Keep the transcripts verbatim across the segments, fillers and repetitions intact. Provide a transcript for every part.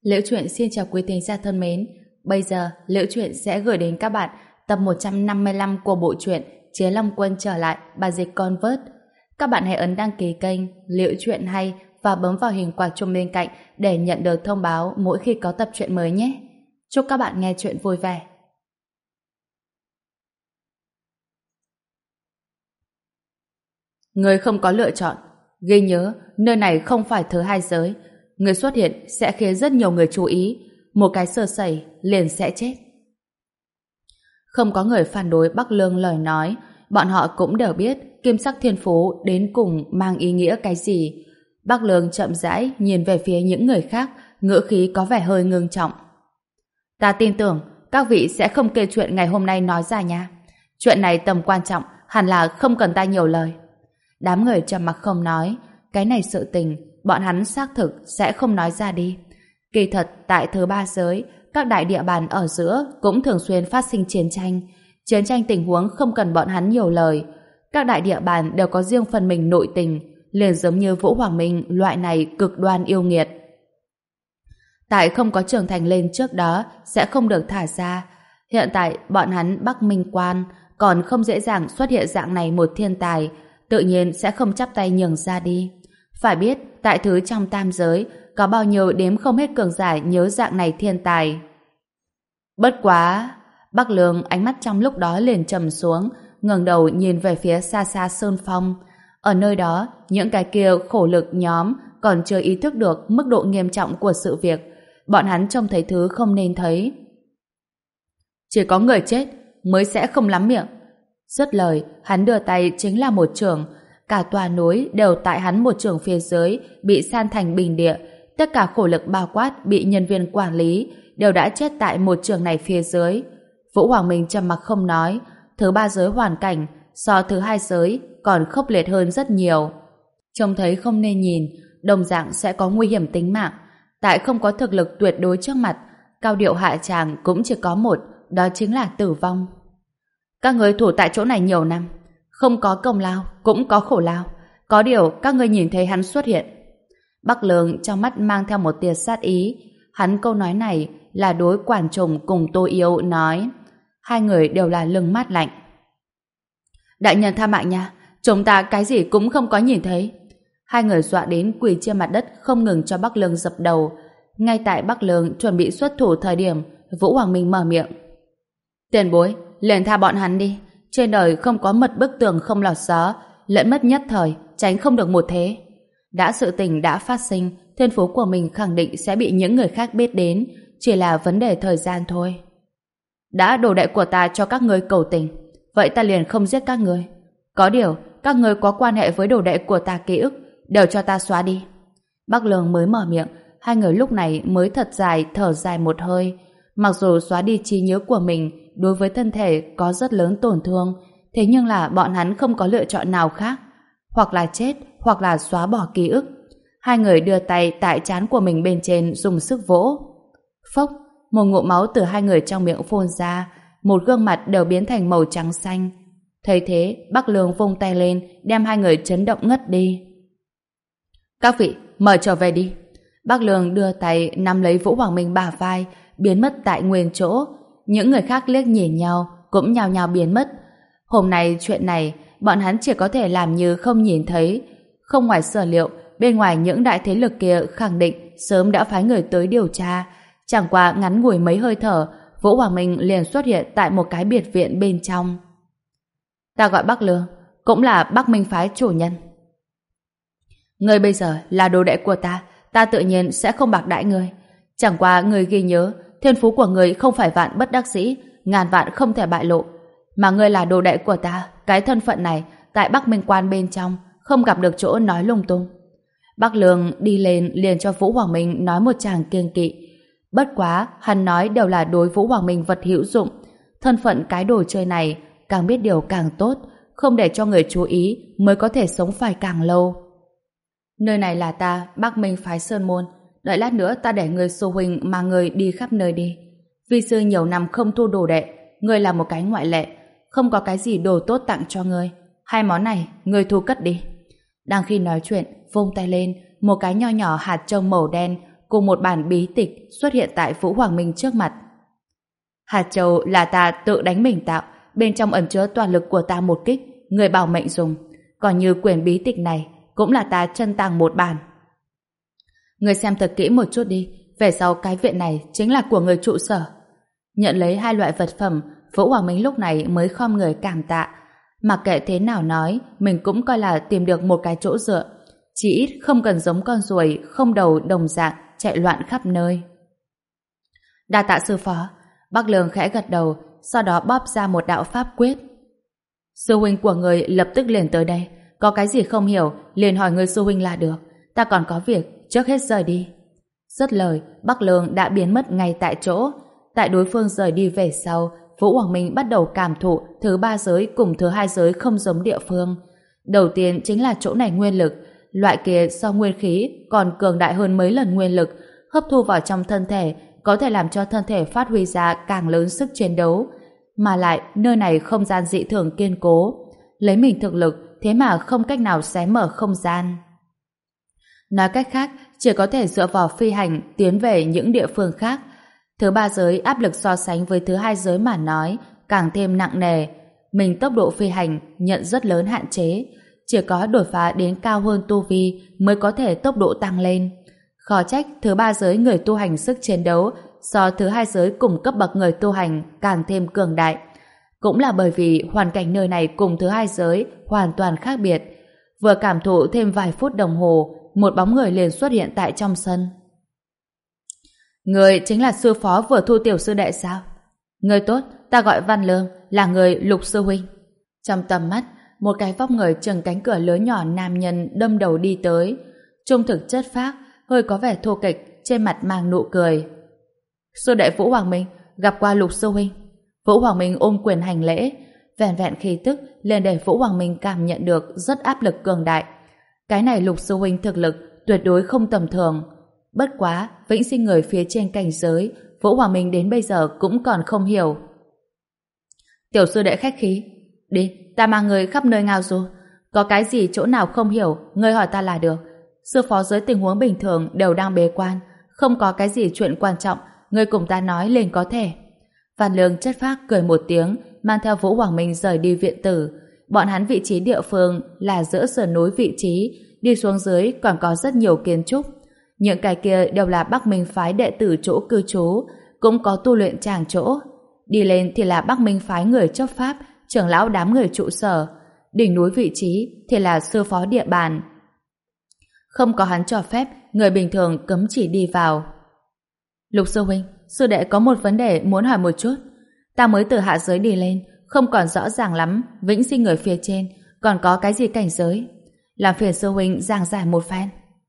Liễu Chuyện xin chào quý thính giả thân mến. Bây giờ, Liễu Chuyện sẽ gửi đến các bạn tập một trăm năm mươi lăm của bộ truyện Chế Long Quân trở lại, bản dịch Convert. Các bạn hãy ấn đăng ký kênh Liễu Chuyện hay và bấm vào hình quả chuông bên cạnh để nhận được thông báo mỗi khi có tập truyện mới nhé. Chúc các bạn nghe truyện vui vẻ. Người không có lựa chọn. Ghi nhớ, nơi này không phải thứ hai giới. Người xuất hiện sẽ khiến rất nhiều người chú ý. Một cái sơ sẩy liền sẽ chết. Không có người phản đối Bắc Lương lời nói. Bọn họ cũng đều biết kim sắc thiên phú đến cùng mang ý nghĩa cái gì. Bắc Lương chậm rãi nhìn về phía những người khác, ngữ khí có vẻ hơi ngưng trọng. Ta tin tưởng các vị sẽ không kể chuyện ngày hôm nay nói ra nha. Chuyện này tầm quan trọng, hẳn là không cần ta nhiều lời. Đám người trầm mặc không nói. Cái này sự tình bọn hắn xác thực sẽ không nói ra đi. Kỳ thật tại thứ ba giới, các đại địa bàn ở giữa cũng thường xuyên phát sinh chiến tranh. Chiến tranh tình huống không cần bọn hắn nhiều lời. Các đại địa bàn đều có riêng phần mình nội tình, liền giống như Vũ Hoàng Minh loại này cực đoan yêu nghiệt. Tại không có trưởng thành lên trước đó sẽ không được thả ra. Hiện tại bọn hắn Bắc Minh Quan còn không dễ dàng xuất hiện dạng này một thiên tài, tự nhiên sẽ không chắp tay nhường ra đi. Phải biết, tại thứ trong tam giới, có bao nhiêu đếm không hết cường giả nhớ dạng này thiên tài. Bất quá, Bắc Lương ánh mắt trong lúc đó liền trầm xuống, ngẩng đầu nhìn về phía xa xa Sơn Phong. Ở nơi đó, những cái kia khổ lực nhóm còn chưa ý thức được mức độ nghiêm trọng của sự việc. Bọn hắn trông thấy thứ không nên thấy. Chỉ có người chết mới sẽ không lắm miệng. Dứt lời, hắn đưa tay chính là một chưởng. Cả tòa núi đều tại hắn một chưởng phía dưới bị san thành bình địa. Tất cả khổ lực bao quát bị nhân viên quản lý đều đã chết tại một chưởng này phía dưới. Vũ Hoàng Minh trầm mặc không nói. Thứ ba giới hoàn cảnh so thứ hai giới còn khốc liệt hơn rất nhiều. Trông thấy không nên nhìn, đồng dạng sẽ có nguy hiểm tính mạng. Tại không có thực lực tuyệt đối trước mặt, cao điệu hạ tràng cũng chỉ có một, đó chính là tử vong. Các người thủ tại chỗ này nhiều năm, không có công lao, cũng có khổ lao. Có điều các người nhìn thấy hắn xuất hiện. Bắc Lương trong mắt mang theo một tia sát ý. Hắn câu nói này là đối Quản Trùng cùng Tô Yêu nói. Hai người đều là lưng mát lạnh. Đại nhân tha mạng nha, chúng ta cái gì cũng không có nhìn thấy. Hai người dọa đến quỳ trên mặt đất không ngừng cho Bắc Lương dập đầu. Ngay tại Bắc Lương chuẩn bị xuất thủ thời điểm, Vũ Hoàng Minh mở miệng. Tiền bối, liền tha bọn hắn đi. Trên đời không có mật bức tường không lọt gió, lẫn mất nhất thời, tránh không được một thế. Đã sự tình đã phát sinh, thiên phú của mình khẳng định sẽ bị những người khác biết đến, chỉ là vấn đề thời gian thôi. Đã đồ đệ của ta cho các ngươi cầu tình, vậy ta liền không giết các ngươi. Có điều, các ngươi có quan hệ với đồ đệ của ta ký ức, đều cho ta xóa đi. Bắc Lương mới mở miệng, hai người lúc này mới thật dài thở dài một hơi. Mặc dù xóa đi trí nhớ của mình đối với thân thể có rất lớn tổn thương, thế nhưng là bọn hắn không có lựa chọn nào khác. Hoặc là chết, hoặc là xóa bỏ ký ức. Hai người đưa tay tại trán của mình bên trên dùng sức vỗ. Phốc, một ngụm máu từ hai người trong miệng phun ra, một gương mặt đều biến thành màu trắng xanh. Thấy thế, Bắc Lương vung tay lên, đem hai người chấn động ngất đi. Các vị, mời trở về đi. Bắc Lương đưa tay nắm lấy Vũ Hoàng Minh bả vai, biến mất tại nguyên chỗ. Những người khác liếc nhìn nhau, cũng nhao nhao biến mất. Hôm nay chuyện này, bọn hắn chỉ có thể làm như không nhìn thấy. Không ngoài sở liệu, bên ngoài những đại thế lực kia khẳng định sớm đã phái người tới điều tra. Chẳng qua ngắn ngủi mấy hơi thở, Vũ Hoàng Minh liền xuất hiện tại một cái biệt viện bên trong. Ta gọi Bắc Lương, cũng là Bắc Minh phái chủ nhân. Ngươi bây giờ là đồ đệ của ta, ta tự nhiên sẽ không bạc đãi ngươi. Chẳng qua ngươi ghi nhớ, thiên phú của ngươi không phải vạn bất đắc dĩ, ngàn vạn không thể bại lộ. Mà ngươi là đồ đệ của ta, cái thân phận này tại Bắc Minh Quan bên trong không gặp được chỗ nói lung tung. Bắc Lương đi lên liền cho Vũ Hoàng Minh nói một tràng kiêng kỵ. Bất quá, hắn nói đều là đối Vũ Hoàng Minh vật hữu dụng. Thân phận cái đồ chơi này càng biết điều càng tốt, không để cho người chú ý mới có thể sống phải càng lâu. Nơi này là ta, Bắc Minh phái Sơn Môn. Đợi lát nữa ta để người sư huynh mà người đi khắp nơi đi. Vi sư nhiều năm không thu đồ đệ, ngươi là một cái ngoại lệ, không có cái gì đồ tốt tặng cho ngươi. Hai món này, ngươi thu cất đi. Đang khi nói chuyện, vung tay lên, một cái nho nhỏ hạt trông màu đen cùng một bản bí tịch xuất hiện tại Vũ Hoàng Minh trước mặt. Hạt châu là ta tự đánh mình tạo, bên trong ẩn chứa toàn lực của ta một kích, người bảo mệnh dùng. Còn như quyển bí tịch này, cũng là ta chân tàng một bản. Người xem thật kỹ một chút đi, về sau cái viện này chính là của người trụ sở. Nhận lấy hai loại vật phẩm, Vũ Hoàng Minh lúc này mới khom người cảm tạ. Mặc kệ thế nào nói, mình cũng coi là tìm được một cái chỗ dựa. Chỉ ít không cần giống con ruồi không đầu đồng dạng chạy loạn khắp nơi. Đa tạ sư phó. Bắc Lương khẽ gật đầu, sau đó bóp ra một đạo pháp quyết. Sư huynh của người lập tức liền tới đây, có cái gì không hiểu liền hỏi người sư huynh là được, ta còn có việc, trước hết rời đi. Dứt lời, Bắc Lương đã biến mất ngay tại chỗ. Tại đối phương rời đi về sau, Vũ Hoàng Minh bắt đầu cảm thụ thứ ba giới cùng thứ hai giới không giống địa phương. Đầu tiên chính là chỗ này nguyên lực, loại kia so nguyên khí còn cường đại hơn mấy lần nguyên lực, hấp thu vào trong thân thể có thể làm cho thân thể phát huy ra càng lớn sức chiến đấu. Mà lại nơi này không gian dị thường kiên cố, lấy mình thực lực thế mà không cách nào xé mở không gian. Nói cách khác, chỉ có thể dựa vào phi hành tiến về những địa phương khác. Thứ ba giới áp lực so sánh với thứ hai giới mà nói càng thêm nặng nề. Mình tốc độ phi hành nhận rất lớn hạn chế, chỉ có đột phá đến cao hơn tu vi mới có thể tốc độ tăng lên. Khó trách thứ ba giới người tu hành sức chiến đấu so thứ hai giới cùng cấp bậc người tu hành càng thêm cường đại. Cũng là bởi vì hoàn cảnh nơi này cùng thứ hai giới hoàn toàn khác biệt. Vừa cảm thụ thêm vài phút đồng hồ, một bóng người liền xuất hiện tại trong sân. Người chính là sư phó vừa thu tiểu sư đệ sao? Người tốt, ta gọi Văn Lương, là người Lục sư huynh. Trong tầm mắt, một cái vóc người chừng cánh cửa lớn nhỏ nam nhân đâm đầu đi tới. Trung thực chất phác, hơi có vẻ thô kệch, trên mặt mang nụ cười. Sư đệ Vũ Hoàng Minh, gặp qua Lục sư huynh. Vũ Hoàng Minh ôm quyền hành lễ, vẹn vẹn khí tức liền để Vũ Hoàng Minh cảm nhận được rất áp lực cường đại. Cái này Lục sư huynh thực lực tuyệt đối không tầm thường. Bất quá, vĩnh sinh người phía trên cảnh giới, Vũ Hoàng Minh đến bây giờ cũng còn không hiểu. Tiểu sư đệ khách khí, đi, ta mang người khắp nơi ngao du, có cái gì chỗ nào không hiểu, ngươi hỏi ta là được. Sư phó dưới tình huống bình thường đều đang bế quan, không có cái gì chuyện quan trọng, ngươi cùng ta nói lên có thể. Văn Lương chất phác cười một tiếng, mang theo Vũ Hoàng Minh rời đi viện tử. Bọn hắn vị trí địa phương là giữa sườn núi vị trí, đi xuống dưới còn có rất nhiều kiến trúc. Những cái kia đều là Bắc Minh phái đệ tử chỗ cư trú, cũng có tu luyện tràng chỗ. Đi lên thì là Bắc Minh phái người chấp pháp, trưởng lão đám người trụ sở. Đỉnh núi vị trí thì là sư phó địa bàn. Không có hắn cho phép, người bình thường cấm chỉ đi vào. Lục sư huynh, sư đệ có một vấn đề muốn hỏi một chút. Ta mới từ hạ giới đi lên, không còn rõ ràng lắm vĩnh sinh người phía trên còn có cái gì cảnh giới. Làm phiền sư huynh giảng giải một phen.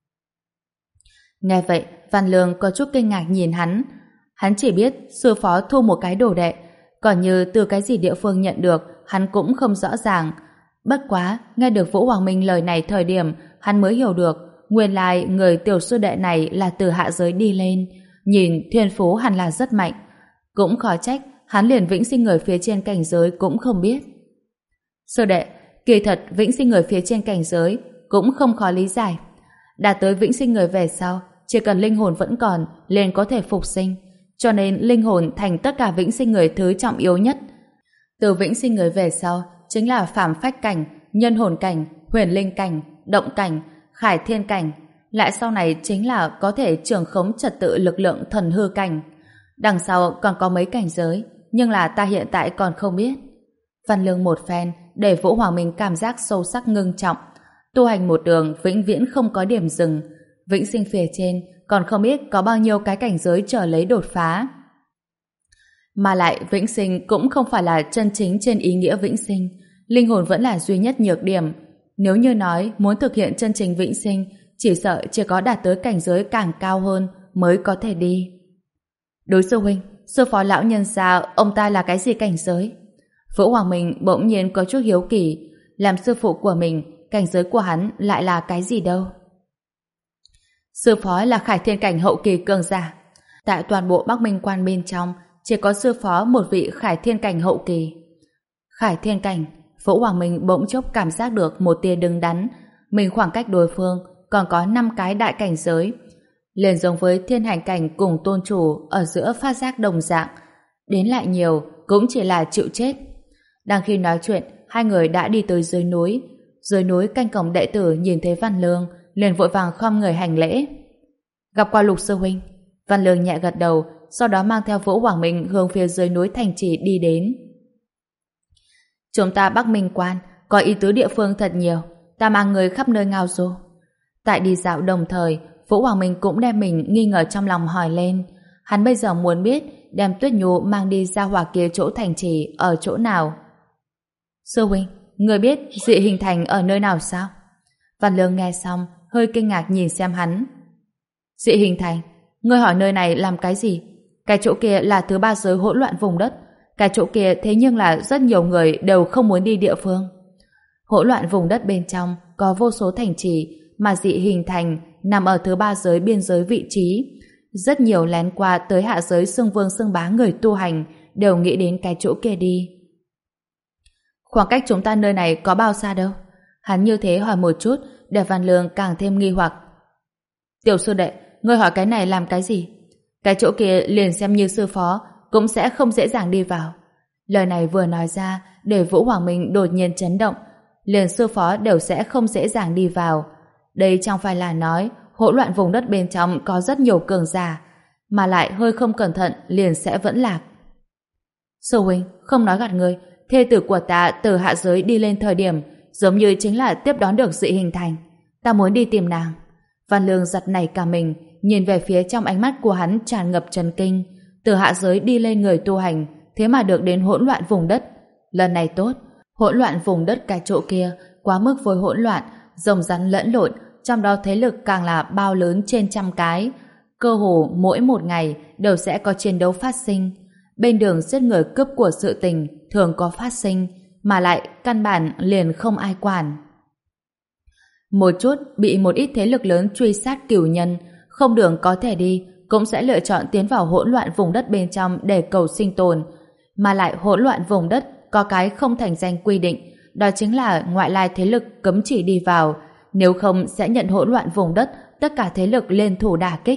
Nghe vậy, Văn Lương có chút kinh ngạc nhìn hắn. Hắn chỉ biết sư phó thu một cái đồ đệ, còn như từ cái gì địa phương nhận được, hắn cũng không rõ ràng. Bất quá, nghe được Vũ Hoàng Minh lời này thời điểm, hắn mới hiểu được, nguyên lai người tiểu sư đệ này là từ hạ giới đi lên. Nhìn thiên phú hẳn là rất mạnh. Cũng khó trách, hắn liền vĩnh sinh người phía trên cảnh giới cũng không biết. Sư đệ, kỳ thật vĩnh sinh người phía trên cảnh giới cũng không khó lý giải. Đạt tới vĩnh sinh người về sau, chỉ cần linh hồn vẫn còn, liền có thể phục sinh. Cho nên linh hồn thành tất cả vĩnh sinh người thứ trọng yếu nhất. Từ vĩnh sinh người về sau, chính là phàm phách cảnh, nhân hồn cảnh, huyền linh cảnh, động cảnh, khải thiên cảnh. Lại sau này chính là có thể trưởng khống trật tự lực lượng thần hư cảnh. Đằng sau còn có mấy cảnh giới, nhưng là ta hiện tại còn không biết. Văn Lương một phen để Vũ Hoàng Minh cảm giác sâu sắc ngưng trọng. Tu hành một đường vĩnh viễn không có điểm dừng. Vĩnh sinh phía trên còn không biết có bao nhiêu cái cảnh giới chờ lấy đột phá. Mà lại vĩnh sinh cũng không phải là chân chính trên ý nghĩa vĩnh sinh. Linh hồn vẫn là duy nhất nhược điểm. Nếu như nói muốn thực hiện chân chính vĩnh sinh, chỉ sợ chỉ có đạt tới cảnh giới càng cao hơn mới có thể đi. Đối sư huynh, sư phó lão nhân gia ông ta là cái gì cảnh giới? Vũ Hoàng Minh bỗng nhiên có chút hiếu kỳ. Làm sư phụ của mình, cảnh giới của hắn lại là cái gì đâu? Sư phó là khải thiên cảnh hậu kỳ cường giả. Tại toàn bộ Bắc Minh quan bên trong, chỉ có sư phó một vị khải thiên cảnh hậu kỳ. Khải thiên cảnh, Vũ Hoàng Minh bỗng chốc cảm giác được một tia đứng đắn. Mình khoảng cách đối phương còn có năm cái đại cảnh giới. Liền giống với thiên hành cảnh cùng tôn chủ ở giữa phát giác đồng dạng, đến lại nhiều cũng chỉ là chịu chết. Đang khi nói chuyện, hai người đã đi tới dưới núi. Dưới núi canh cổng đệ tử nhìn thấy Văn Lương, liền vội vàng khom người hành lễ. Gặp qua Lục sư huynh. Văn Lương nhẹ gật đầu, sau đó mang theo Vũ Hoàng Minh hướng phía dưới núi thành trì đi đến. Chúng ta Bắc Minh Quan có ý tứ địa phương thật nhiều, ta mang người khắp nơi ngao du. Tại đi dạo đồng thời, Vũ Hoàng Minh cũng đem mình nghi ngờ trong lòng hỏi lên. Hắn bây giờ muốn biết đem Tuyết Nhu mang đi ra hỏa kia chỗ thành trì ở chỗ nào. Sư huynh, người biết dị hình thành ở nơi nào sao? Văn Lương nghe xong hơi kinh ngạc nhìn xem hắn. Dị hình thành? Ngươi hỏi nơi này làm cái gì? Cái chỗ kia là thứ ba giới hỗn loạn vùng đất. Cái chỗ kia thế nhưng là rất nhiều người đều không muốn đi địa phương. Hỗn loạn vùng đất bên trong có vô số thành trì, mà dị hình thành nằm ở thứ ba giới biên giới vị trí. Rất nhiều lén qua tới hạ giới xưng vương xưng bá người tu hành đều nghĩ đến cái chỗ kia đi. Khoảng cách chúng ta nơi này có bao xa đâu? Hắn như thế hỏi một chút để Văn Lương càng thêm nghi hoặc. Tiểu sư đệ, ngươi hỏi cái này làm cái gì? Cái chỗ kia liền xem như sư phó cũng sẽ không dễ dàng đi vào. Lời này vừa nói ra để Vũ Hoàng Minh đột nhiên chấn động. Liền sư phó đều sẽ không dễ dàng đi vào. Đây chẳng phải là nói hỗn loạn vùng đất bên trong có rất nhiều cường giả, mà lại hơi không cẩn thận liền sẽ vẫn lạc. Sư huynh, không nói gạt người, thê tử của ta từ hạ giới đi lên thời điểm giống như chính là tiếp đón được dị hình thành. Ta muốn đi tìm nàng. Văn Lương giật nảy cả mình, nhìn về phía trong ánh mắt của hắn tràn ngập chấn kinh. Từ hạ giới đi lên người tu hành, thế mà được đến hỗn loạn vùng đất. Lần này tốt, hỗn loạn vùng đất cái chỗ kia quá mức với hỗn loạn, rồng rắn lẫn lộn, trong đó thế lực càng là bao lớn trên trăm cái. Cơ hồ mỗi một ngày đều sẽ có chiến đấu phát sinh. Bên đường giết người cướp của sự tình thường có phát sinh, mà lại căn bản liền không ai quản. Một chút bị một ít thế lực lớn truy sát cửu nhân, không đường có thể đi, cũng sẽ lựa chọn tiến vào hỗn loạn vùng đất bên trong để cầu sinh tồn. Mà lại hỗn loạn vùng đất có cái không thành danh quy định, đó chính là ngoại lai thế lực cấm chỉ đi vào, nếu không sẽ nhận hỗn loạn vùng đất tất cả thế lực lên thủ đả kích.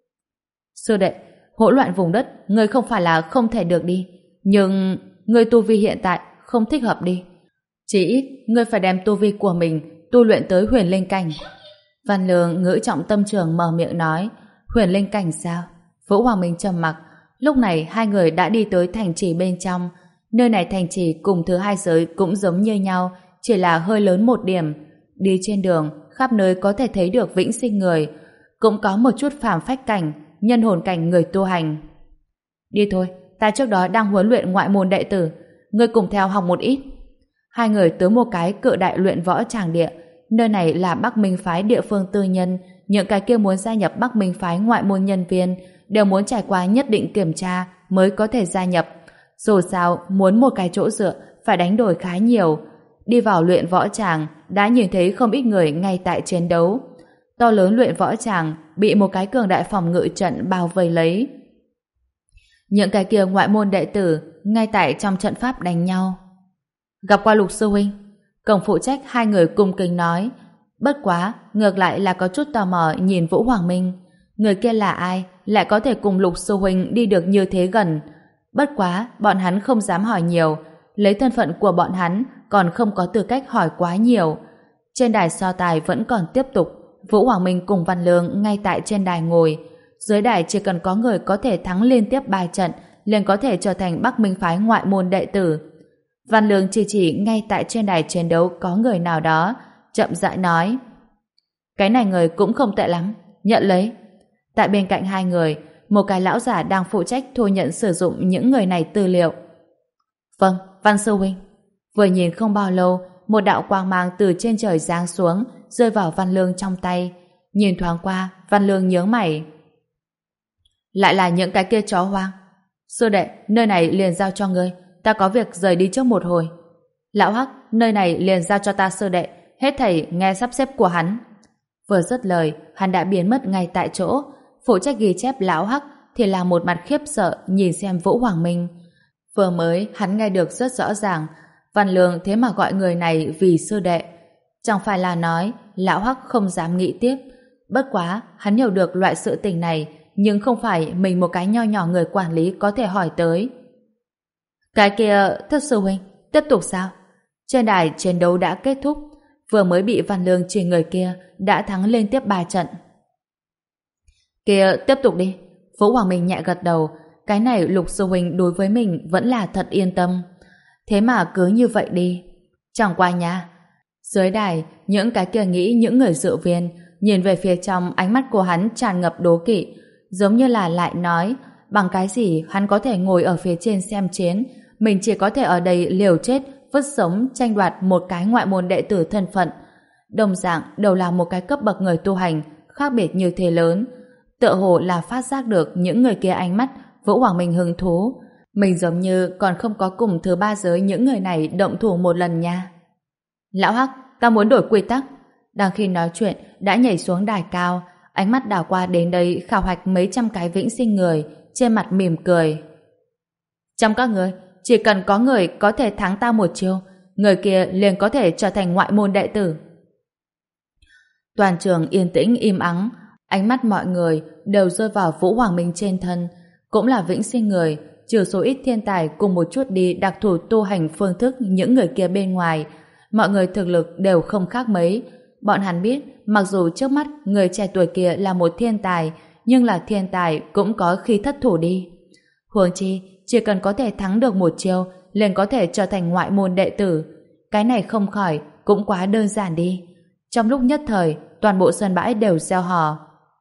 Sư đệ, hỗn loạn vùng đất ngươi không phải là không thể được đi, nhưng ngươi tu vi hiện tại không thích hợp đi. Chỉ ít ngươi phải đem tu vi của mình tu luyện tới huyền linh cảnh. Văn Lương ngữ trọng tâm trường mở miệng nói. Huyền linh cảnh sao? Vũ Hoàng Minh trầm mặc. Lúc này hai người đã đi tới thành trì bên trong. Nơi này thành trì cùng thứ hai giới cũng giống như nhau, chỉ là hơi lớn một điểm. Đi trên đường, khắp nơi có thể thấy được vĩnh sinh người, cũng có một chút phàm phách cảnh, nhân hồn cảnh người tu hành. Đi thôi, ta trước đó đang huấn luyện ngoại môn đệ tử, ngươi cùng theo học một ít. Hai người tới một cái cự đại luyện võ tràng địa. Nơi này là Bắc Minh phái địa phương tư nhân, những cái kia muốn gia nhập Bắc Minh phái ngoại môn nhân viên đều muốn trải qua nhất định kiểm tra mới có thể gia nhập. Dù sao, muốn một cái chỗ dựa phải đánh đổi khá nhiều. Đi vào luyện võ tràng đã nhìn thấy không ít người ngay tại chiến đấu. To lớn luyện võ tràng bị một cái cường đại phòng ngự trận bao vây lấy. Những cái kia ngoại môn đệ tử ngay tại trong trận pháp đánh nhau. Gặp qua Lục sư huynh. Cổng phụ trách hai người cung kính nói. Bất quá, ngược lại là có chút tò mò nhìn Vũ Hoàng Minh. Người kia là ai, lại có thể cùng Lục sư huynh đi được như thế gần. Bất quá, bọn hắn không dám hỏi nhiều. Lấy thân phận của bọn hắn còn không có tư cách hỏi quá nhiều. Trên đài so tài vẫn còn tiếp tục. Vũ Hoàng Minh cùng Văn Lương ngay tại trên đài ngồi. Dưới đài chỉ cần có người có thể thắng liên tiếp ba trận liền có thể trở thành Bắc Minh phái ngoại môn đệ tử. Văn Lương chỉ chỉ ngay tại trên đài chiến đấu có người nào đó, chậm rãi nói. Cái này người cũng không tệ lắm, nhận lấy. Tại bên cạnh hai người, một cái lão giả đang phụ trách thu nhận sử dụng những người này tư liệu. Vâng, Văn sư huynh. Vừa nhìn không bao lâu, một đạo quang mang từ trên trời giáng xuống, rơi vào Văn Lương trong tay. Nhìn thoáng qua, Văn Lương nhướng mày. Lại là những cái kia chó hoang. Sư đệ, nơi này liền giao cho ngươi, ta có việc rời đi trước một hồi. Lão Hắc, nơi này liền giao cho ta sư đệ, hết thảy nghe sắp xếp của hắn. Vừa dứt lời, hắn đã biến mất ngay tại chỗ. Phụ trách ghi chép Lão Hắc thì là một mặt khiếp sợ nhìn xem Vũ Hoàng Minh. Vừa mới hắn nghe được rất rõ ràng, Văn Lương thế mà gọi người này vì sư đệ. Chẳng phải là nói Lão Hắc không dám nghĩ tiếp, Bất quá, hắn hiểu được loại sự tình này, nhưng không phải mình một cái nho nhỏ người quản lý có thể hỏi tới. Cái kia, thất sư huynh, tiếp tục sao? Trên đài chiến đấu đã kết thúc, vừa mới bị Văn Lương chỉ người kia đã thắng liên tiếp ba trận. Kia, tiếp tục đi. Vũ Hoàng Minh nhẹ gật đầu, cái này Lục sư huynh đối với mình vẫn là thật yên tâm. Thế mà cứ như vậy đi. Chẳng qua nha. Dưới đài, những cái kia nghĩ những người dự viên nhìn về phía trong, ánh mắt của hắn tràn ngập đố kỵ, giống như là lại nói, bằng cái gì hắn có thể ngồi ở phía trên xem chiến, mình chỉ có thể ở đây liều chết vứt sống tranh đoạt một cái ngoại môn đệ tử thân phận. Đồng dạng đều là một cái cấp bậc người tu hành khác biệt như thế lớn, tựa hồ là phát giác được những người kia ánh mắt Vũ Hoàng Minh hứng thú. Mình giống như còn không có cùng thứ ba giới những người này động thủ một lần nha. Lão Hắc, ta muốn đổi quy tắc. Đang khi nói chuyện đã nhảy xuống đài cao, ánh mắt đảo qua đến đây khảo hạch mấy trăm cái vĩnh sinh người, trên mặt mỉm cười. Trong các người, chỉ cần có người có thể thắng ta một chiêu, người kia liền có thể trở thành ngoại môn đệ tử. Toàn trường yên tĩnh im ắng, ánh mắt mọi người đều rơi vào Vũ Hoàng Minh trên thân, cũng là vĩnh sinh người, trừ số ít thiên tài cùng một chút đi đặc thù tu hành phương thức những người kia bên ngoài, mọi người thực lực đều không khác mấy. Bọn hắn biết, mặc dù trước mắt người trẻ tuổi kia là một thiên tài, nhưng là thiên tài cũng có khi thất thủ đi. Huống chi, chỉ cần có thể thắng được một chiêu, liền có thể trở thành ngoại môn đệ tử. Cái này không khỏi, cũng quá đơn giản đi. Trong lúc nhất thời, toàn bộ sân bãi đều reo hò.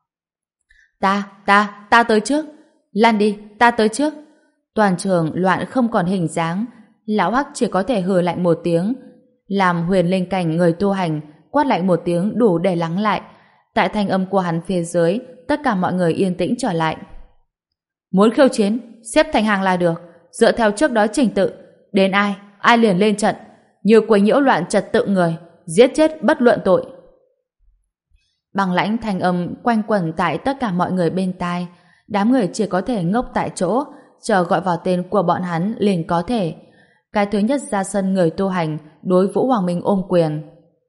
Ta, ta, ta tới trước. Lan đi, ta tới trước. Toàn trường loạn không còn hình dáng. Lão Hắc chỉ có thể hừ lạnh một tiếng. Làm huyền linh cảnh người tu hành, quát lạnh một tiếng đủ để lắng lại. Tại thanh âm của hắn phía dưới, tất cả mọi người yên tĩnh trở lại. Muốn khiêu chiến, xếp thành hàng là được, dựa theo trước đó trình tự, đến ai, ai liền lên trận, như quấy nhiễu loạn trật tự người, giết chết bất luận tội. Bằng lãnh thanh âm quanh quẩn tại tất cả mọi người bên tai, đám người chỉ có thể ngốc tại chỗ, chờ gọi vào tên của bọn hắn liền có thể. Cái thứ nhất ra sân người tu hành đối Vũ Hoàng Minh ôm quyền.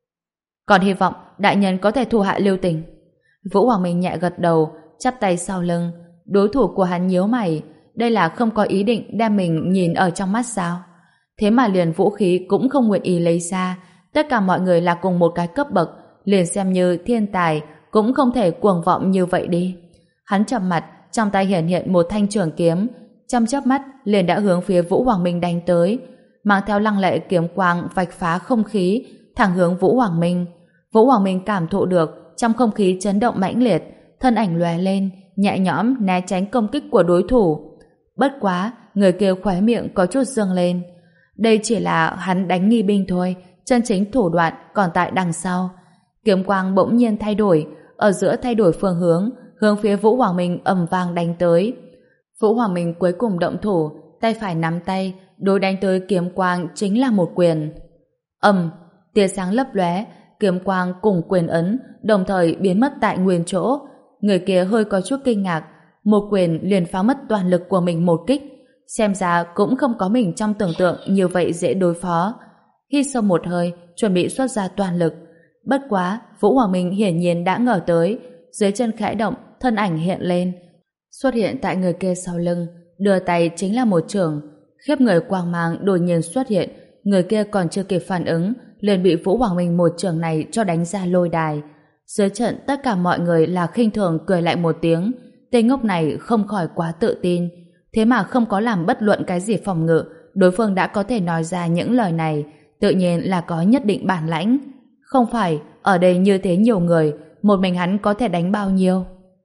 Còn hy vọng đại nhân có thể thu hạ lưu tình. Vũ Hoàng Minh nhẹ gật đầu, chắp tay sau lưng. Đối thủ của hắn nhíu mày, đây là không có ý định đem mình nhìn ở trong mắt sao? Thế mà liền vũ khí cũng không nguyện ý lấy ra. Tất cả mọi người là cùng một cái cấp bậc, liền xem như thiên tài cũng không thể cuồng vọng như vậy đi. Hắn trầm mặt, trong tay hiện hiện một thanh trường kiếm, trong chớp mắt liền đã hướng phía Vũ Hoàng Minh đánh tới, mang theo lăng lệ kiếm quang vạch phá không khí, thẳng hướng Vũ Hoàng Minh. Vũ Hoàng Minh cảm thụ được trong không khí chấn động mãnh liệt, thân ảnh lóe lên, nhẹ nhõm né tránh công kích của đối thủ. Bất quá, người kia khóe miệng có chút dương lên. Đây chỉ là hắn đánh nghi binh thôi, chân chính thủ đoạn còn tại đằng sau. Kiếm quang bỗng nhiên thay đổi, ở giữa thay đổi phương hướng, hướng phía Vũ Hoàng Minh ầm vang đánh tới. Vũ Hoàng Minh cuối cùng động thủ, tay phải nắm tay, đối đánh tới kiếm quang chính là một quyền. Ầm, tia sáng lấp lóe, kiếm quang cùng quyền ấn đồng thời biến mất tại nguyên chỗ. Người kia hơi có chút kinh ngạc, một quyền liền phá mất toàn lực của mình một kích, xem ra cũng không có mình trong tưởng tượng như vậy dễ đối phó. Hít sâu một hơi, chuẩn bị xuất ra toàn lực. Bất quá, Vũ Hoàng Minh hiển nhiên đã ngờ tới, dưới chân khẽ động, thân ảnh hiện lên, xuất hiện tại người kia sau lưng, đưa tay chính là một chưởng. Khiếp người quang mang đột nhiên xuất hiện, người kia còn chưa kịp phản ứng, liền bị Vũ Hoàng Minh một chưởng này cho đánh ra lôi đài. Dưới trận tất cả mọi người là khinh thường cười lại một tiếng, tên ngốc này không khỏi quá tự tin, thế mà không có làm bất luận cái gì phòng ngự, đối phương đã có thể nói ra những lời này, tự nhiên là có nhất định bản lãnh. Không phải, ở đây như thế nhiều người, một mình hắn có thể đánh bao nhiêu?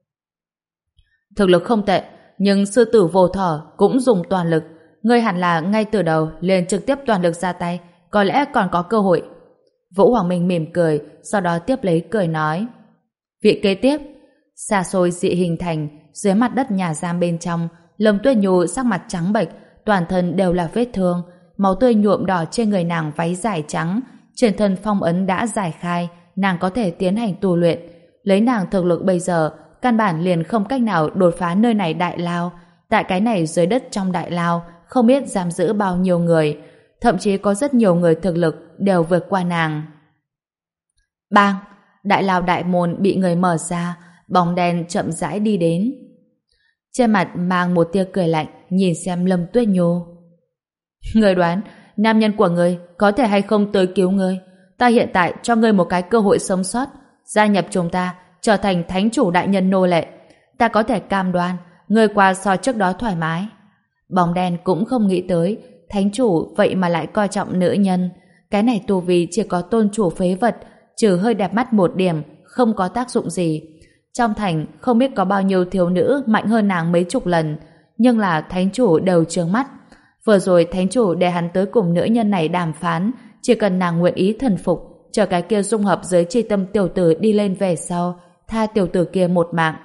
Thực lực không tệ, nhưng sư tử vô thỏ cũng dùng toàn lực, ngươi hẳn là ngay từ đầu liền trực tiếp toàn lực ra tay, có lẽ còn có cơ hội. Vũ Hoàng Minh mỉm cười, sau đó tiếp lấy cười nói. Vị kế tiếp, xa xôi dị hình thành, dưới mặt đất nhà giam bên trong, Lâm Tuyết Nhu sắc mặt trắng bệch, toàn thân đều là vết thương, máu tươi nhuộm đỏ trên người nàng váy dài trắng, trên thân phong ấn đã giải khai, nàng có thể tiến hành tu luyện. Lấy nàng thực lực bây giờ, căn bản liền không cách nào đột phá nơi này đại lao. Tại cái này dưới đất trong đại lao, không biết giam giữ bao nhiêu người, thậm chí có rất nhiều người thực lực đều vượt qua nàng. Bang! đại lao đại môn bị người mở ra, bóng đen chậm rãi đi đến. Trên mặt mang một tia cười lạnh, nhìn xem Lâm Tuyết Nhu. Người đoán, nam nhân của người có thể hay không tới cứu người? Ta hiện tại cho ngươi một cái cơ hội sống sót, gia nhập chúng ta, trở thành thánh chủ đại nhân nô lệ. Ta có thể cam đoan, ngươi qua so trước đó thoải mái. Bóng đen cũng không nghĩ tới, thánh chủ vậy mà lại coi trọng nữ nhân. Cái này tu vi chỉ có tôn chủ phế vật, trừ hơi đẹp mắt một điểm, không có tác dụng gì. Trong thành không biết có bao nhiêu thiếu nữ mạnh hơn nàng mấy chục lần, nhưng là thánh chủ đều trướng mắt. Vừa rồi thánh chủ để hắn tới cùng nữ nhân này đàm phán, chỉ cần nàng nguyện ý thần phục, chờ cái kia dung hợp giới chi tâm tiểu tử đi lên về sau, tha tiểu tử kia một mạng.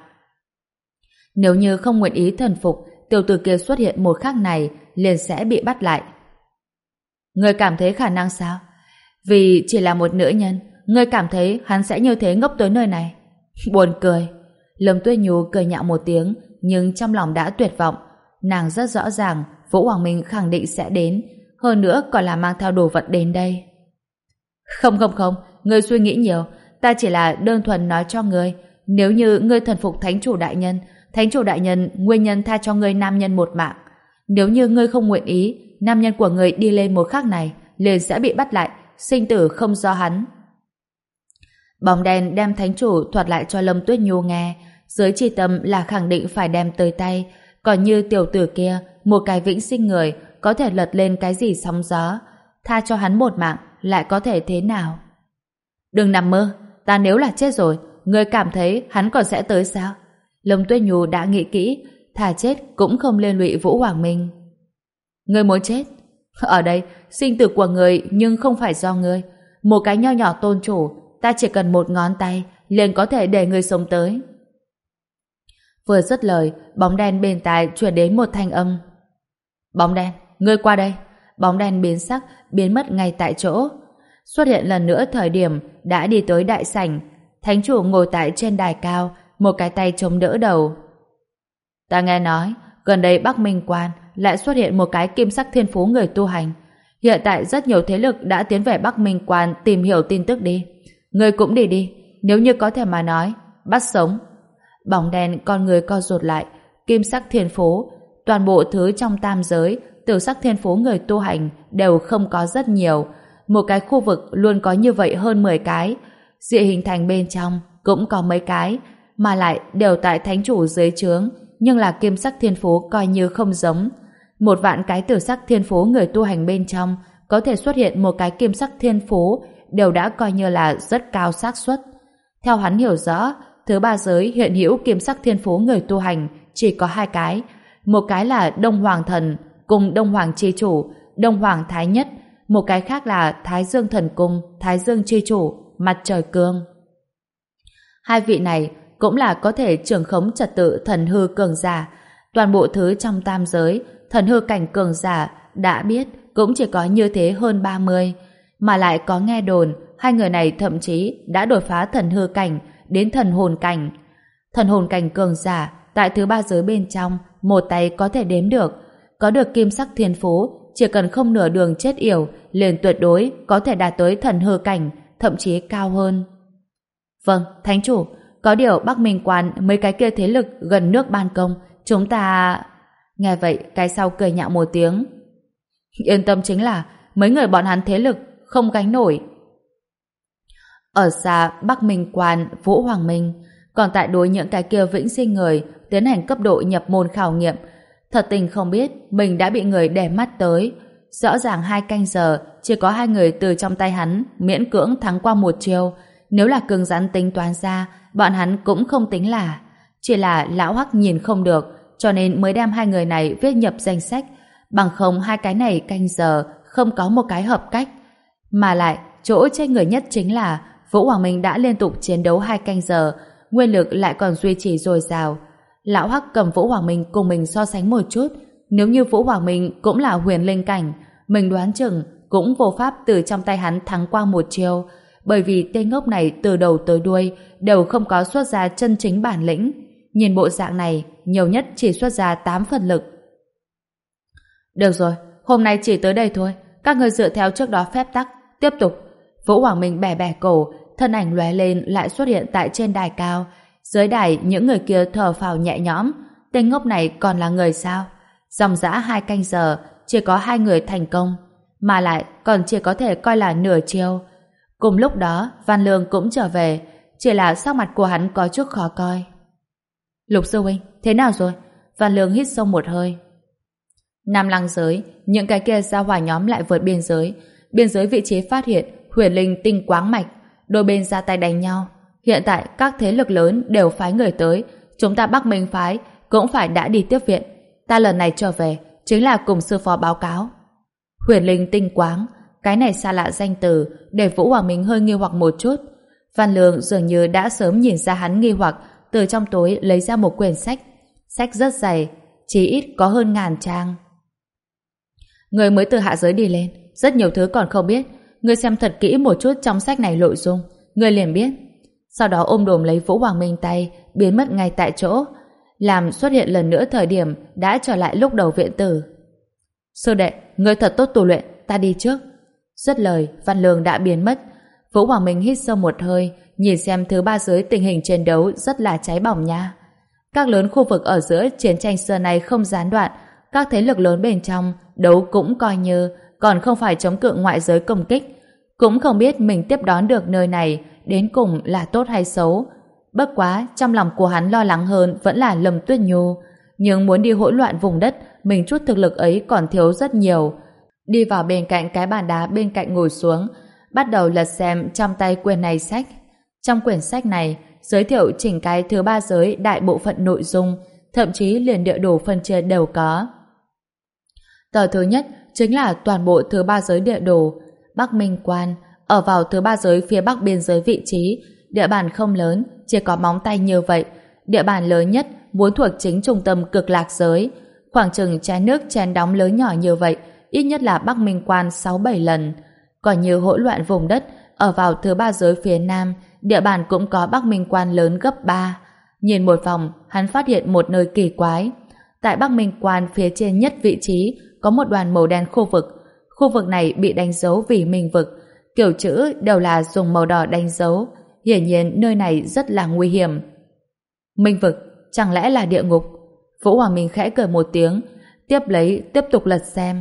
Nếu như không nguyện ý thần phục, tiểu tử kia xuất hiện một khắc này, liền sẽ bị bắt lại. Ngươi cảm thấy khả năng sao? Vì chỉ là một nữ nhân, ngươi cảm thấy hắn sẽ như thế ngốc tới nơi này? Buồn cười. Lâm Tuyết Nhu cười nhạo một tiếng, nhưng trong lòng đã tuyệt vọng. Nàng rất rõ ràng Vũ Hoàng Minh khẳng định sẽ đến, hơn nữa còn là mang theo đồ vật đến đây. Không không không, ngươi suy nghĩ nhiều, ta chỉ là đơn thuần nói cho ngươi, nếu như ngươi thần phục thánh chủ đại nhân, thánh chủ đại nhân nguyên nhân tha cho ngươi nam nhân một mạng. Nếu như ngươi không nguyện ý, nam nhân của ngươi đi lên một khắc này, liền sẽ bị bắt lại, sinh tử không do hắn. Bóng đen đem thánh chủ thuật lại cho Lâm Tuyết Nhu nghe, dưới chi tâm là khẳng định phải đem tới tay, còn như tiểu tử kia, một cái vĩnh sinh người, có thể lật lên cái gì sóng gió, tha cho hắn một mạng, lại có thể thế nào? Đừng nằm mơ, ta nếu là chết rồi, ngươi cảm thấy hắn còn sẽ tới sao? Lâm Tuyết Nhu đã nghĩ kỹ, thà chết cũng không liên lụy Vũ Hoàng Minh. Ngươi muốn chết? Ở đây, sinh tử của ngươi nhưng không phải do ngươi. Một cái nho nhỏ tôn chủ, ta chỉ cần một ngón tay, liền có thể để ngươi sống tới. Vừa dứt lời, bóng đen bên tai truyền đến một thanh âm. Bóng đen, ngươi qua đây. Bóng đen biến sắc, biến mất ngay tại chỗ. Xuất hiện lần nữa thời điểm đã đi tới đại sảnh. Thánh chủ ngồi tại trên đài cao, một cái tay chống đỡ đầu. Ta nghe nói, gần đây Bắc Minh Quan lại xuất hiện một cái kim sắc thiên phú người tu hành. Hiện tại rất nhiều thế lực đã tiến về Bắc Minh Quan tìm hiểu tin tức đi. Ngươi cũng đi đi, nếu như có thể mà nói, bắt sống. Bóng đen con người co rụt lại, kim sắc thiên phú, toàn bộ thứ trong tam giới, tử sắc thiên phú người tu hành đều không có rất nhiều. Một cái khu vực luôn có như vậy hơn mười cái, dị hình thành bên trong cũng có mấy cái, mà lại đều tại thánh chủ dưới trướng, nhưng là kim sắc thiên phú coi như không giống. Một vạn cái tử sắc thiên phú người tu hành bên trong có thể xuất hiện một cái kim sắc thiên phú đều đã coi như là rất cao xác suất. Theo hắn hiểu rõ, thứ ba giới hiện hữu kim sắc thiên phú người tu hành chỉ có hai cái, một cái là Đông Hoàng Thần cùng Đông Hoàng Chi Chủ, Đông Hoàng Thái Nhất, một cái khác là Thái Dương Thần Cung, Thái Dương Chi Chủ, Mặt Trời Cương. Hai vị này cũng là có thể trưởng khống trật tự thần hư cường giả. Toàn bộ thứ trong tam giới, thần hư cảnh cường giả đã biết cũng chỉ có như thế hơn ba mươi, mà lại có nghe đồn hai người này thậm chí đã đột phá thần hư cảnh đến thần hồn cảnh. Thần hồn cảnh cường giả tại thứ ba giới bên trong một tay có thể đếm được, có được kim sắc thiên phú, chỉ cần không nửa đường chết yểu liền tuyệt đối có thể đạt tới thần hư cảnh, thậm chí cao hơn. Vâng, thánh chủ, có điều Bắc Minh Quan mấy cái kia thế lực gần nước Ban Công, chúng ta... Nghe vậy, cái sau cười nhạo một tiếng. Yên tâm, chính là mấy người bọn hắn thế lực không gánh nổi. Ở xa Bắc Minh Quan, Vũ Hoàng Minh, còn tại đối những cái kia vĩnh sinh người tiến hành cấp độ nhập môn khảo nghiệm, thật tình không biết mình đã bị người đè mắt tới. Rõ ràng hai canh giờ chỉ có hai người từ trong tay hắn miễn cưỡng thắng qua một chiêu. Nếu là cứng rắn tính toán ra, bọn hắn cũng không tính là. Chỉ là lão Hắc nhìn không được, cho nên mới đem hai người này viết nhập danh sách. Bằng không hai cái này canh giờ không có một cái hợp cách. Mà lại, chỗ chết người nhất chính là Vũ Hoàng Minh đã liên tục chiến đấu hai canh giờ, nguyên lực lại còn duy trì dồi dào. Lão Hắc cầm Vũ Hoàng Minh cùng mình so sánh một chút, nếu như Vũ Hoàng Minh cũng là huyền linh cảnh, mình đoán chừng cũng vô pháp từ trong tay hắn thắng qua một chiêu, bởi vì tên ngốc này từ đầu tới đuôi đều không có xuất ra chân chính bản lĩnh. Nhìn bộ dạng này, nhiều nhất chỉ xuất ra tám phần lực. Được rồi, hôm nay chỉ tới đây thôi, các người dựa theo trước đó phép tắc, tiếp tục. Vũ Hoàng Minh bẻ bẻ cổ, thân ảnh lóe lên lại xuất hiện tại trên đài cao. Dưới đài những người kia thở phào nhẹ nhõm. Tên ngốc này còn là người sao? Dòng dã hai canh giờ chỉ có hai người thành công, mà lại còn chỉ có thể coi là nửa chiêu. Cùng lúc đó Văn Lương cũng trở về, chỉ là sắc mặt của hắn có chút khó coi. Lục sư huynh, thế nào rồi? Văn Lương hít sâu một hơi. Nam Lăng giới, những cái kia ra hỏa nhóm lại vượt biên giới. Biên giới vị trí phát hiện huyền linh tinh quáng mạch, đôi bên ra tay đánh nhau. Hiện tại các thế lực lớn đều phái người tới, chúng ta Bắc Minh phái cũng phải đã đi tiếp viện. Ta lần này trở về chính là cùng sư phó báo cáo. Huyền linh tinh quáng, cái này xa lạ danh từ, để Vũ Hoàng Minh hơi nghi hoặc một chút. Văn Lương dường như đã sớm nhìn ra hắn nghi hoặc, từ trong túi lấy ra một quyển sách. Sách rất dày, chỉ ít có hơn ngàn trang. Người mới từ hạ giới đi lên, rất nhiều thứ còn không biết. Người xem thật kỹ một chút trong sách này nội dung, người liền biết. Sau đó ôm đồm lấy Vũ Hoàng Minh tay, biến mất ngay tại chỗ, làm xuất hiện lần nữa thời điểm đã trở lại lúc đầu viện tử. Sư đệ, người thật tốt tu luyện, ta đi trước. Dứt lời, Văn Lương đã biến mất. Vũ Hoàng Minh hít sâu một hơi, nhìn xem thứ ba giới tình hình chiến đấu rất là cháy bỏng nha. Các lớn khu vực ở giữa chiến tranh xưa này không gián đoạn, các thế lực lớn bên trong đấu cũng coi như, còn không phải chống cự ngoại giới công kích. Cũng không biết mình tiếp đón được nơi này đến cùng là tốt hay xấu. Bất quá, trong lòng của hắn lo lắng hơn vẫn là Lâm Tuyết Nhu. Nhưng muốn đi hỗn loạn vùng đất, mình chút thực lực ấy còn thiếu rất nhiều. Đi vào bên cạnh cái bàn đá bên cạnh ngồi xuống, bắt đầu lật xem trong tay quyển này sách. Trong quyển sách này, giới thiệu chỉnh cái thứ ba giới đại bộ phận nội dung, thậm chí liền địa đồ phân chia đều có. Tờ thứ nhất chính là toàn bộ thứ ba giới địa đồ. Bắc Minh Quan ở vào thứ ba giới phía bắc biên giới vị trí, địa bàn không lớn, chỉ có móng tay như vậy. Địa bàn lớn nhất muốn thuộc chính trung tâm cực lạc giới, khoảng chừng chén nước chén đóng lớn nhỏ như vậy, ít nhất là Bắc Minh Quan sáu bảy lần. Còn như hỗn loạn vùng đất ở vào thứ ba giới phía nam, địa bàn cũng có Bắc Minh Quan lớn gấp ba. Nhìn một vòng, hắn phát hiện một nơi kỳ quái. Tại Bắc Minh Quan phía trên nhất vị trí có một đoàn màu đen khu vực. Khu vực này bị đánh dấu vì minh vực, kiểu chữ đều là dùng màu đỏ đánh dấu. Hiển nhiên nơi này rất là nguy hiểm. Minh vực, chẳng lẽ là địa ngục? Vũ Hoàng Minh khẽ cười một tiếng, tiếp lấy tiếp tục lật xem.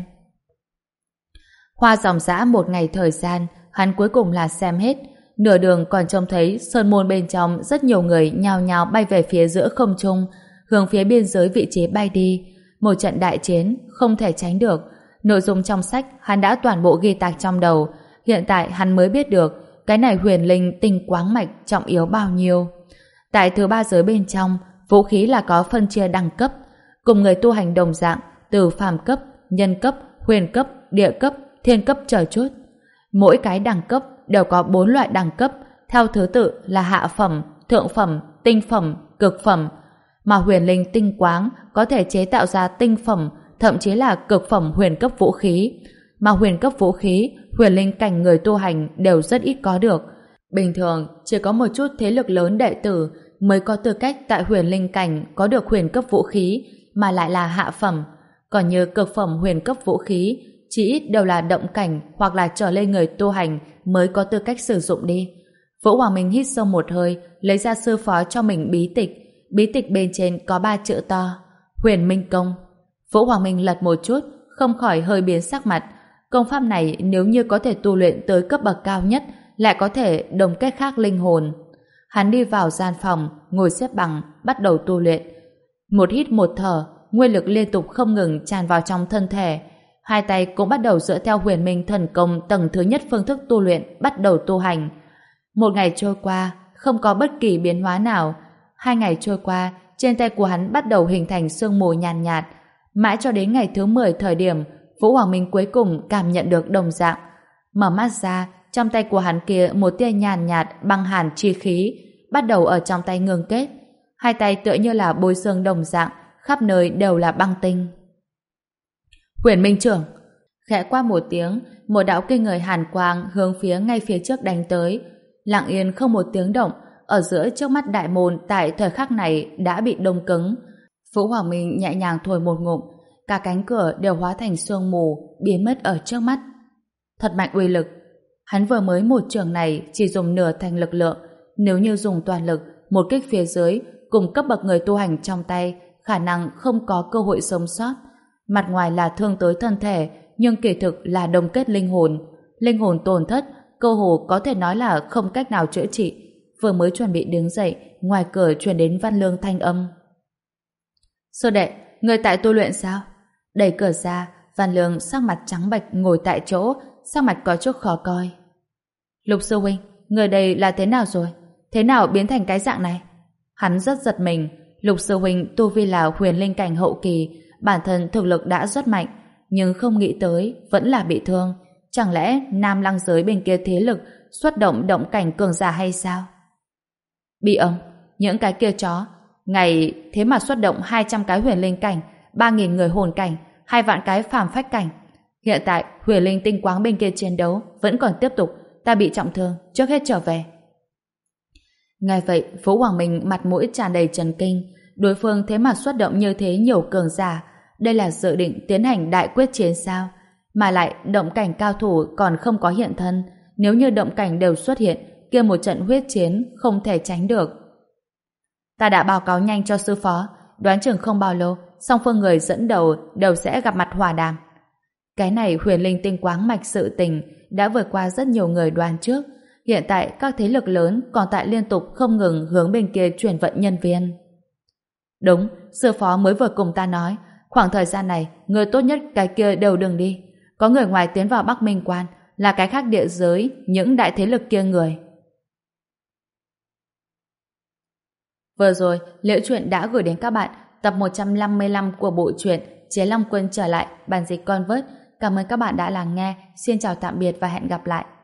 Hoa dòng dã một ngày thời gian, hắn cuối cùng là xem hết. Nửa đường còn trông thấy sơn môn bên trong rất nhiều người nhao nhao bay về phía giữa không trung, hướng phía biên giới vị trí bay đi. Một trận đại chiến không thể tránh được. Nội dung trong sách hắn đã toàn bộ ghi tạc trong đầu. Hiện tại hắn mới biết được cái này huyền linh tinh quáng mạch trọng yếu bao nhiêu. Tại thứ ba giới bên trong, vũ khí là có phân chia đẳng cấp, cùng người tu hành đồng dạng, từ phàm cấp, nhân cấp, huyền cấp, địa cấp, thiên cấp trở chút. Mỗi cái đẳng cấp đều có bốn loại đẳng cấp, theo thứ tự là hạ phẩm, thượng phẩm, tinh phẩm, cực phẩm. Mà huyền linh tinh quáng có thể chế tạo ra tinh phẩm, thậm chí là cực phẩm huyền cấp vũ khí. Mà huyền cấp vũ khí, huyền linh cảnh người tu hành đều rất ít có được. Bình thường, chỉ có một chút thế lực lớn đệ tử mới có tư cách tại huyền linh cảnh có được huyền cấp vũ khí, mà lại là hạ phẩm. Còn như cực phẩm huyền cấp vũ khí, chỉ ít đều là động cảnh hoặc là trở lên người tu hành mới có tư cách sử dụng đi. Vũ Hoàng Minh hít sâu một hơi, lấy ra sư phó cho mình bí tịch. Bí tịch bên trên có ba chữ to: Huyền Minh Công. Vũ Hoàng Minh lật một chút, không khỏi hơi biến sắc mặt. Công pháp này nếu như có thể tu luyện tới cấp bậc cao nhất, lại có thể đồng kết khác linh hồn. Hắn đi vào gian phòng, ngồi xếp bằng, bắt đầu tu luyện. Một hít một thở, nguyên lực liên tục không ngừng tràn vào trong thân thể. Hai tay cũng bắt đầu dựa theo huyền minh thần công tầng thứ nhất phương thức tu luyện, bắt đầu tu hành. Một ngày trôi qua, không có bất kỳ biến hóa nào. Hai ngày trôi qua, trên tay của hắn bắt đầu hình thành sương mù nhàn nhạt, nhạt. Mãi cho đến ngày thứ mười thời điểm, Vũ Hoàng Minh cuối cùng cảm nhận được đồng dạng. Mở mắt ra, trong tay của hắn kia một tia nhàn nhạt, nhạt băng hàn chi khí bắt đầu ở trong tay ngưng kết. Hai tay tựa như là bôi xương đồng dạng, khắp nơi đều là băng tinh. Huyền Minh trưởng. Khẽ qua một tiếng, một đạo kinh người hàn quang hướng phía ngay phía trước đánh tới. Lặng yên không một tiếng động, ở giữa trước mắt đại môn tại thời khắc này đã bị đông cứng. Vũ Hoàng Minh nhẹ nhàng thổi một ngụm, cả cánh cửa đều hóa thành sương mù, biến mất ở trước mắt. Thật mạnh uy lực. Hắn vừa mới một trường này chỉ dùng nửa thành lực lượng, nếu như dùng toàn lực, một kích phía dưới, cùng cấp bậc người tu hành trong tay, khả năng không có cơ hội sống sót. Mặt ngoài là thương tới thân thể, nhưng kỳ thực là đồng kết linh hồn. Linh hồn tổn thất, cơ hồ có thể nói là không cách nào chữa trị. Vừa mới chuẩn bị đứng dậy, ngoài cửa truyền đến Văn Lương thanh âm. Sư đệ, người tại tu luyện sao? Đẩy cửa ra, Văn Lương sắc mặt trắng bệch ngồi tại chỗ, sắc mặt có chút khó coi. Lục sư huynh, người đây là thế nào rồi? Thế nào biến thành cái dạng này? Hắn rất giật mình. Lục sư huynh tu vi là huyền linh cảnh hậu kỳ, bản thân thực lực đã rất mạnh, nhưng không nghĩ tới vẫn là bị thương. Chẳng lẽ Nam Lăng giới bên kia thế lực xuất động động cảnh cường giả hay sao? Bị ấm, những cái kia chó, ngày thế mà xuất động hai trăm cái huyền linh cảnh, ba nghìn người hồn cảnh, hai vạn cái phàm phách cảnh. Hiện tại huyền linh tinh quáng bên kia chiến đấu vẫn còn tiếp tục, ta bị trọng thương, trước hết trở về. Nghe vậy, Vũ Hoàng Minh mặt mũi tràn đầy chấn kinh, đối phương thế mà xuất động như thế nhiều cường giả, đây là dự định tiến hành đại quyết chiến sao? Mà lại động cảnh cao thủ còn không có hiện thân, nếu như động cảnh đều xuất hiện, kia một trận huyết chiến không thể tránh được. Ta đã báo cáo nhanh cho sư phó, đoán chừng không bao lâu, song phương người dẫn đầu đều sẽ gặp mặt hòa đàm. Cái này huyền linh tinh quáng mạch sự tình đã vượt qua rất nhiều người đoán trước. Hiện tại các thế lực lớn còn tại liên tục không ngừng hướng bên kia chuyển vận nhân viên. Đúng, sư phó mới vừa cùng ta nói, khoảng thời gian này người tốt nhất cái kia đều đừng đi. Có người ngoài tiến vào Bắc Minh Quan, là cái khác địa giới, những đại thế lực kia người. Vừa rồi, Liễu Chuyện đã gửi đến các bạn tập một trăm năm mươi lăm của bộ truyện Chế Long Quân trở lại, bản dịch Convert. Cảm ơn các bạn đã lắng nghe. Xin chào tạm biệt và hẹn gặp lại.